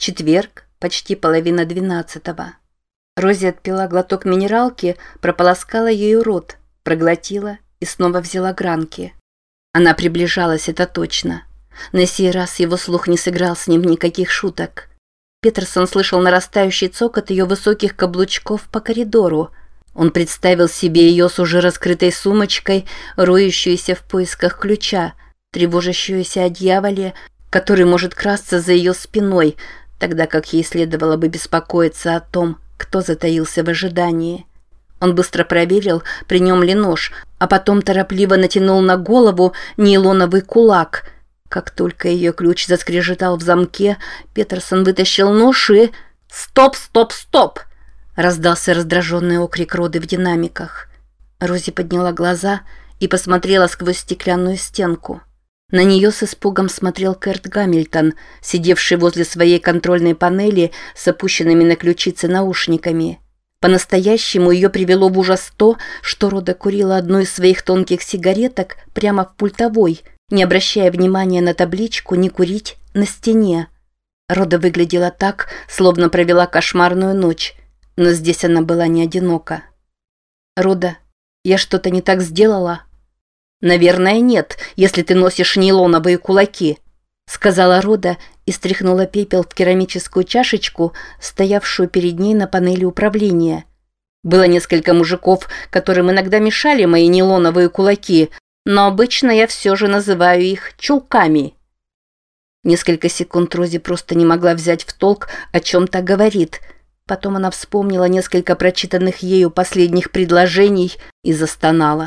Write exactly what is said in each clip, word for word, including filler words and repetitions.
Четверг, почти половина двенадцатого. Рози отпила глоток минералки, прополоскала ею рот, проглотила и снова взяла гранки. Она приближалась, это точно. На сей раз его слух не сыграл с ним никаких шуток. Петерсон слышал нарастающий цокот ее высоких каблучков по коридору. Он представил себе ее с уже раскрытой сумочкой, роющуюся в поисках ключа, тревожащуюся о дьяволе, который может красться за ее спиной, тогда как ей следовало бы беспокоиться о том, кто затаился в ожидании. Он быстро проверил, при нем ли нож, а потом торопливо натянул на голову нейлоновый кулак. Как только ее ключ заскрежетал в замке, Петерсон вытащил нож и... «Стоп, стоп, стоп!» — раздался раздраженный окрик Роды в динамиках. Рози подняла глаза и посмотрела сквозь стеклянную стенку. На нее с испугом смотрел Кэрт Гамильтон, сидевший возле своей контрольной панели с опущенными на ключицы наушниками. По-настоящему ее привело в ужас то, что Рода курила одну из своих тонких сигареток прямо в пультовой, не обращая внимания на табличку «Не курить» на стене. Рода выглядела так, словно провела кошмарную ночь, но здесь она была не одинока. «Рода, я что-то не так сделала?» «Наверное, нет, если ты носишь нейлоновые кулаки», — сказала Рода и стряхнула пепел в керамическую чашечку, стоявшую перед ней на панели управления. «Было несколько мужиков, которым иногда мешали мои нейлоновые кулаки, но обычно я все же называю их чулками». Несколько секунд Рози просто не могла взять в толк, о чем та говорит. Потом она вспомнила несколько прочитанных ею последних предложений и застонала.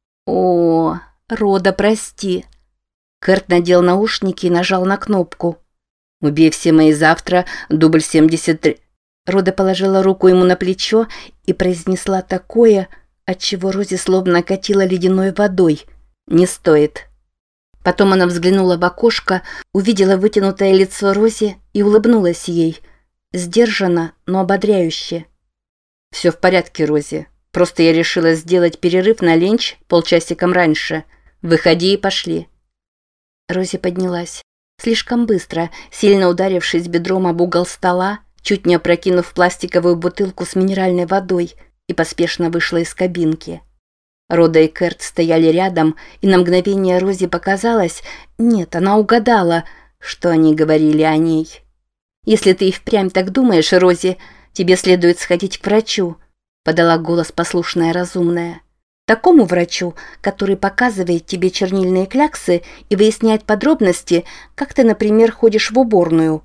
«О, Рода, прости». Кэрт надел наушники и нажал на кнопку. «Убей все мои завтра, дубль семьдесят три». Рода положила руку ему на плечо и произнесла такое, отчего Рози словно окатила ледяной водой. «Не стоит». Потом она взглянула в окошко, увидела вытянутое лицо Рози и улыбнулась ей. Сдержанно, но ободряюще. «Все в порядке, Рози. Просто я решила сделать перерыв на ленч полчасиком раньше. Выходи и пошли». Рози поднялась. Слишком быстро, сильно ударившись бедром об угол стола, чуть не опрокинув пластиковую бутылку с минеральной водой, и поспешно вышла из кабинки. Рода и Кэрт стояли рядом, и на мгновение Рози показалось, нет, она угадала, что они говорили о ней. «Если ты и впрямь так думаешь, Рози, тебе следует сходить к врачу», подала голос послушная разумная. «Такому врачу, который показывает тебе чернильные кляксы и выясняет подробности, как ты, например, ходишь в уборную».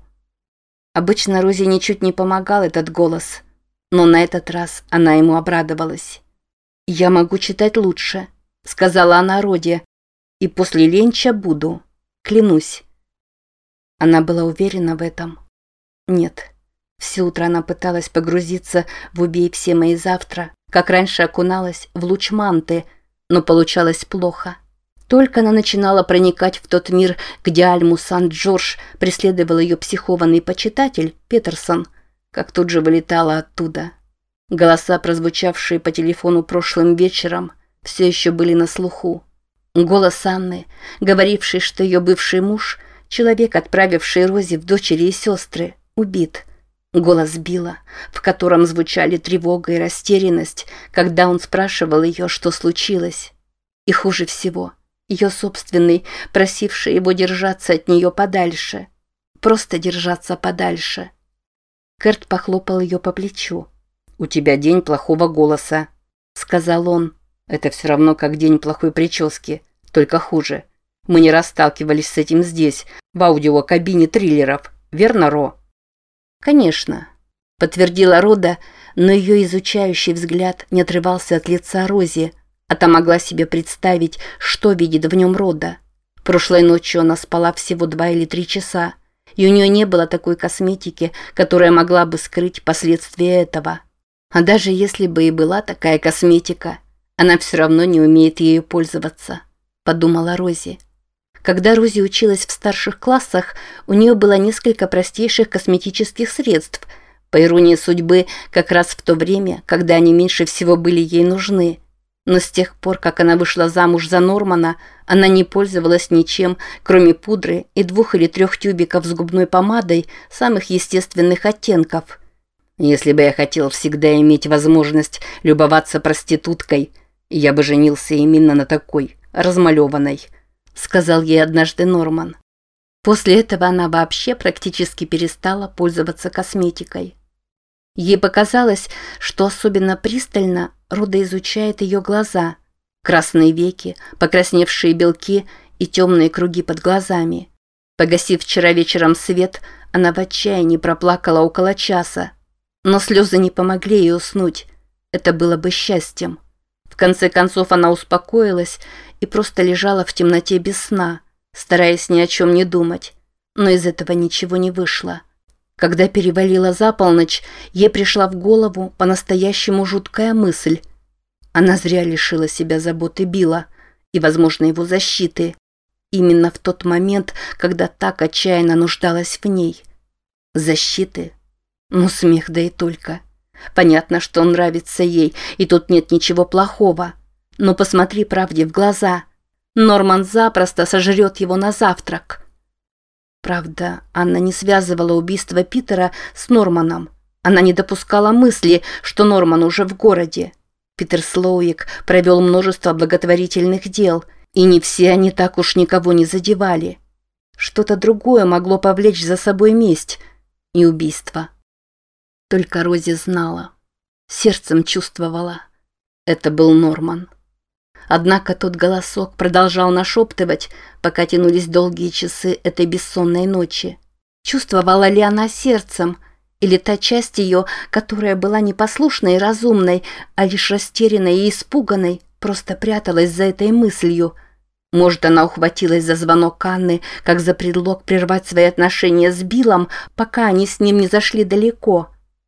Обычно Рози ничуть не помогал этот голос, но на этот раз она ему обрадовалась. «Я могу читать лучше», — сказала она Роде, «и после ленча буду, клянусь». Она была уверена в этом. Нет. Все утро она пыталась погрузиться в «Убей все мои завтра», как раньше окуналась в луч манты, но получалось плохо. Только она начинала проникать в тот мир, где Альму Сан-Джордж преследовал ее психованный почитатель Петерсон, как тут же вылетала оттуда. Голоса, прозвучавшие по телефону прошлым вечером, все еще были на слуху. Голос Анны, говоривший, что ее бывший муж, человек, отправивший Рози в дочери и сестры, убит. Голос Билла, в котором звучали тревога и растерянность, когда он спрашивал ее, что случилось. И хуже всего, ее собственный, просивший его держаться от нее подальше. Просто держаться подальше. Кэрт похлопал ее по плечу. «У тебя день плохого голоса», — сказал он. «Это все равно, как день плохой прически, только хуже. Мы не раз сталкивались с этим здесь, в аудиокабине триллеров. Верно, Ро?» «Конечно», — подтвердила Рода, но ее изучающий взгляд не отрывался от лица Рози, а та могла себе представить, что видит в нем Рода. Прошлой ночью она спала всего два или три часа, и у нее не было такой косметики, которая могла бы скрыть последствия этого. А даже если бы и была такая косметика, она все равно не умеет ею пользоваться, подумала Рози. Когда Рози училась в старших классах, у нее было несколько простейших косметических средств, по иронии судьбы, как раз в то время, когда они меньше всего были ей нужны. Но с тех пор, как она вышла замуж за Нормана, она не пользовалась ничем, кроме пудры и двух или трех тюбиков с губной помадой самых естественных оттенков. «Если бы я хотел всегда иметь возможность любоваться проституткой, я бы женился именно на такой, размалеванной», — сказал ей однажды Норман. После этого она вообще практически перестала пользоваться косметикой. Ей показалось, что особенно пристально Рода изучает ее глаза, красные веки, покрасневшие белки и темные круги под глазами. Погасив вчера вечером свет, она в отчаянии проплакала около часа. Но слезы не помогли ей уснуть. Это было бы счастьем. В конце концов она успокоилась и просто лежала в темноте без сна, стараясь ни о чем не думать. Но из этого ничего не вышло. Когда перевалила за полночь, ей пришла в голову по-настоящему жуткая мысль. Она зря лишила себя заботы Билла и, возможно, его защиты. Именно в тот момент, когда так отчаянно нуждалась в ней. Защиты? Ну, смех, да и только. Понятно, что он нравится ей, и тут нет ничего плохого. Но посмотри правде в глаза. Норман запросто сожрет его на завтрак. Правда, Анна не связывала убийство Питера с Норманом. Она не допускала мысли, что Норман уже в городе. Питер Слоуик провел множество благотворительных дел, и не все они так уж никого не задевали. Что-то другое могло повлечь за собой месть и убийство. Только Рози знала, сердцем чувствовала. Это был Норман. Однако тот голосок продолжал нашептывать, пока тянулись долгие часы этой бессонной ночи. Чувствовала ли она сердцем, или та часть ее, которая была непослушной и разумной, а лишь растерянной и испуганной, просто пряталась за этой мыслью? Может, она ухватилась за звонок Анны, как за предлог прервать свои отношения с Биллом, пока они с ним не зашли далеко?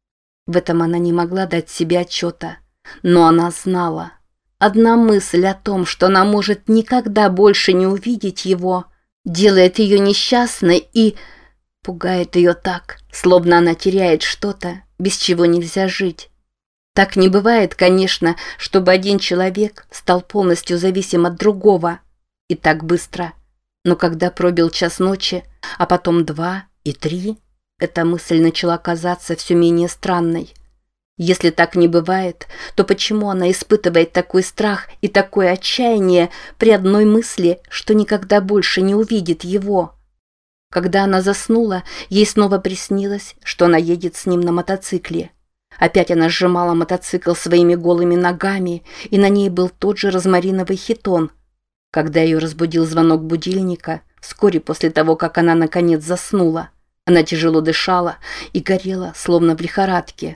В этом она не могла дать себе отчета, но она знала. Одна мысль о том, что она может никогда больше не увидеть его, делает ее несчастной и пугает ее так, словно она теряет что-то, без чего нельзя жить. Так не бывает, конечно, чтобы один человек стал полностью зависим от другого. И так быстро. Но когда пробил час ночи, а потом два и три, эта мысль начала казаться все менее странной. Если так не бывает, то почему она испытывает такой страх и такое отчаяние при одной мысли, что никогда больше не увидит его? Когда она заснула, ей снова приснилось, что она едет с ним на мотоцикле. Опять она сжимала мотоцикл своими голыми ногами, и на ней был тот же розмариновый хитон. Когда ее разбудил звонок будильника, вскоре после того, как она наконец заснула, она тяжело дышала и горела, словно в лихорадке.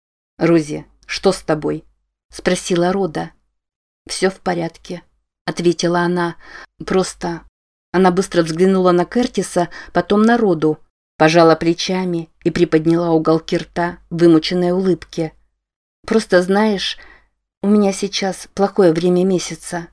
«Рози, что с тобой?» – спросила Рода. «Все в порядке», – ответила она. «Просто...» Она быстро взглянула на Кертиса, потом на Роду, пожала плечами и приподняла уголки рта в вымученной улыбке. «Просто знаешь, у меня сейчас плохое время месяца».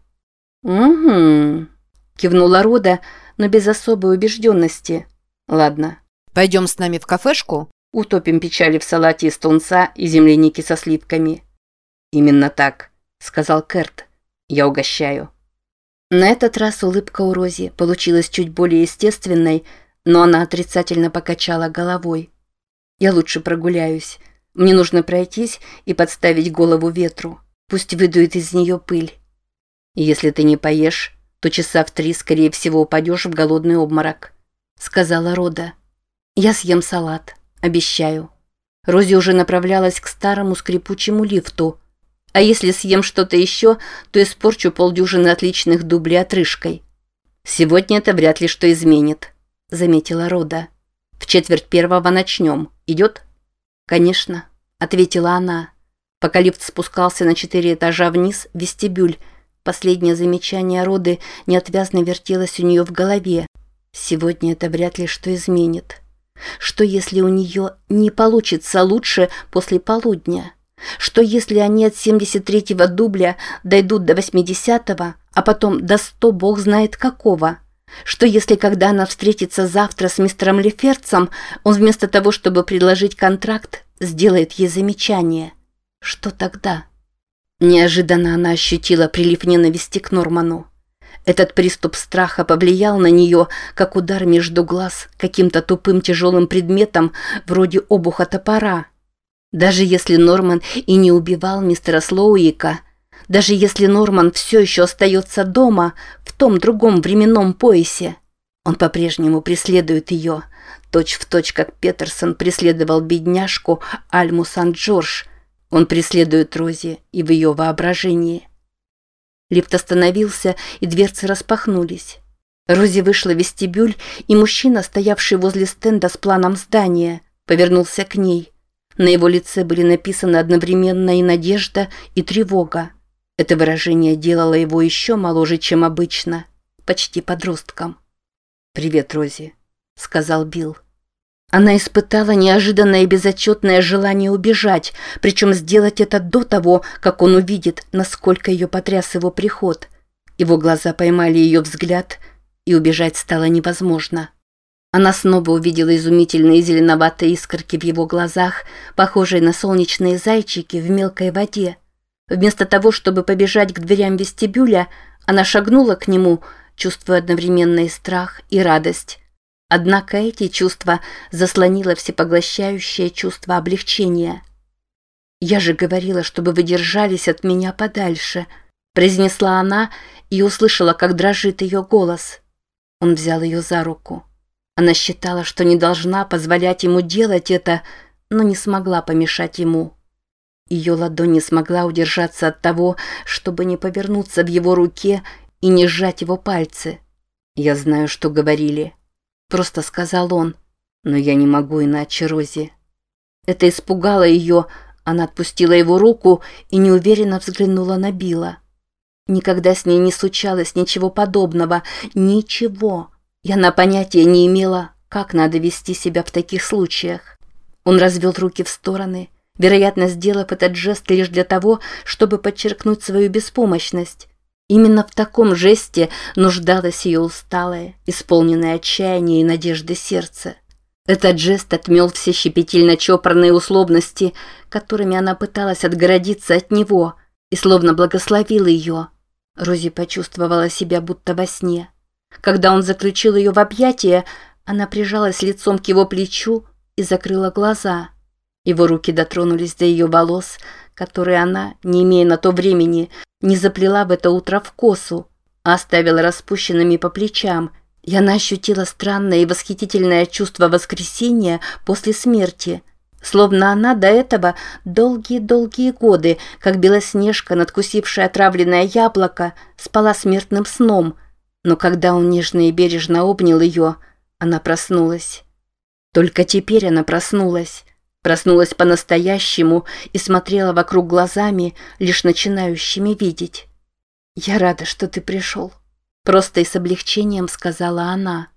«Угу», – кивнула Рода, но без особой убежденности. «Ладно. Пойдем с нами в кафешку? Утопим печали в салате из тунца и земляники со сливками». «Именно так», – сказал Керт. «Я угощаю». На этот раз улыбка у Рози получилась чуть более естественной, но она отрицательно покачала головой. «Я лучше прогуляюсь. Мне нужно пройтись и подставить голову ветру. Пусть выдует из нее пыль. Если ты не поешь, то часа в три, скорее всего, упадешь в голодный обморок», – сказала Рода. «Я съем салат. Обещаю». Рози уже направлялась к старому скрипучему лифту. «А если съем что-то еще, то испорчу полдюжины отличных дублей отрыжкой». «Сегодня это вряд ли что изменит», – заметила Рода. «В четверть первого начнем. Идет?» «Конечно», – ответила она. Пока лифт спускался на четыре этажа вниз в вестибюль, последнее замечание Роды неотвязно вертелось у нее в голове. Сегодня это вряд ли что изменит. Что если у нее не получится лучше после полудня? Что если они от семьдесят третьего дубля дойдут до восьмидесятого, а потом до сто бог знает какого? Что если, когда она встретится завтра с мистером Леферцем, он вместо того, чтобы предложить контракт, сделает ей замечание? Что тогда? Неожиданно она ощутила прилив ненависти к Норману. Этот приступ страха повлиял на нее, как удар между глаз каким-то тупым тяжелым предметом вроде обуха топора. Даже если Норман и не убивал мистера Слоуика, даже если Норман все еще остается дома, в том другом временном поясе, он по-прежнему преследует ее, точь-в-точь, как Петерсон преследовал бедняжку Альму Сан-Джордж. Он преследует Рози и в ее воображении. Лифт остановился, и дверцы распахнулись. Рози вышла в вестибюль, и мужчина, стоявший возле стенда с планом здания, повернулся к ней. На его лице были написаны одновременно и надежда, и тревога. Это выражение делало его еще моложе, чем обычно, почти подростком. «Привет, Рози», — сказал Билл. Она испытала неожиданное и безотчетное желание убежать, причем сделать это до того, как он увидит, насколько ее потряс его приход. Его глаза поймали ее взгляд, и убежать стало невозможно. Она снова увидела изумительные зеленоватые искорки в его глазах, похожие на солнечные зайчики в мелкой воде. Вместо того, чтобы побежать к дверям вестибюля, она шагнула к нему, чувствуя одновременно и страх, и радость. Однако эти чувства заслонило всепоглощающее чувство облегчения. «Я же говорила, чтобы вы держались от меня подальше», — произнесла она и услышала, как дрожит ее голос. Он взял ее за руку. Она считала, что не должна позволять ему делать это, но не смогла помешать ему. Ее ладонь не смогла удержаться от того, чтобы не повернуться в его руке и не сжать его пальцы. «Я знаю, что говорили», — просто сказал он. «Но я не могу иначе, Рози». Это испугало ее. Она отпустила его руку и неуверенно взглянула на Билла. Никогда с ней не случалось ничего подобного. Ничего. И она понятия не имела, как надо вести себя в таких случаях. Он развел руки в стороны, вероятно, сделав этот жест лишь для того, чтобы подчеркнуть свою беспомощность. Именно в таком жесте нуждалось ее усталое, исполненное отчаяния и надежды сердце. Этот жест отмел все щепетильно-чопорные условности, которыми она пыталась отгородиться от него, и словно благословил ее. Рози почувствовала себя будто во сне. Когда он заключил ее в объятия, она прижалась лицом к его плечу и закрыла глаза. Его руки дотронулись до ее волос, которые она, не имея на то времени, не заплела в это утро в косу, а оставила распущенными по плечам, и она ощутила странное и восхитительное чувство воскресения после смерти, словно она до этого долгие-долгие годы, как Белоснежка, надкусившая отравленное яблоко, спала смертным сном, но когда он нежно и бережно обнял ее, она проснулась. Только теперь она проснулась. Проснулась по-настоящему и смотрела вокруг глазами, лишь начинающими видеть. «Я рада, что ты пришел», — просто и с облегчением сказала она.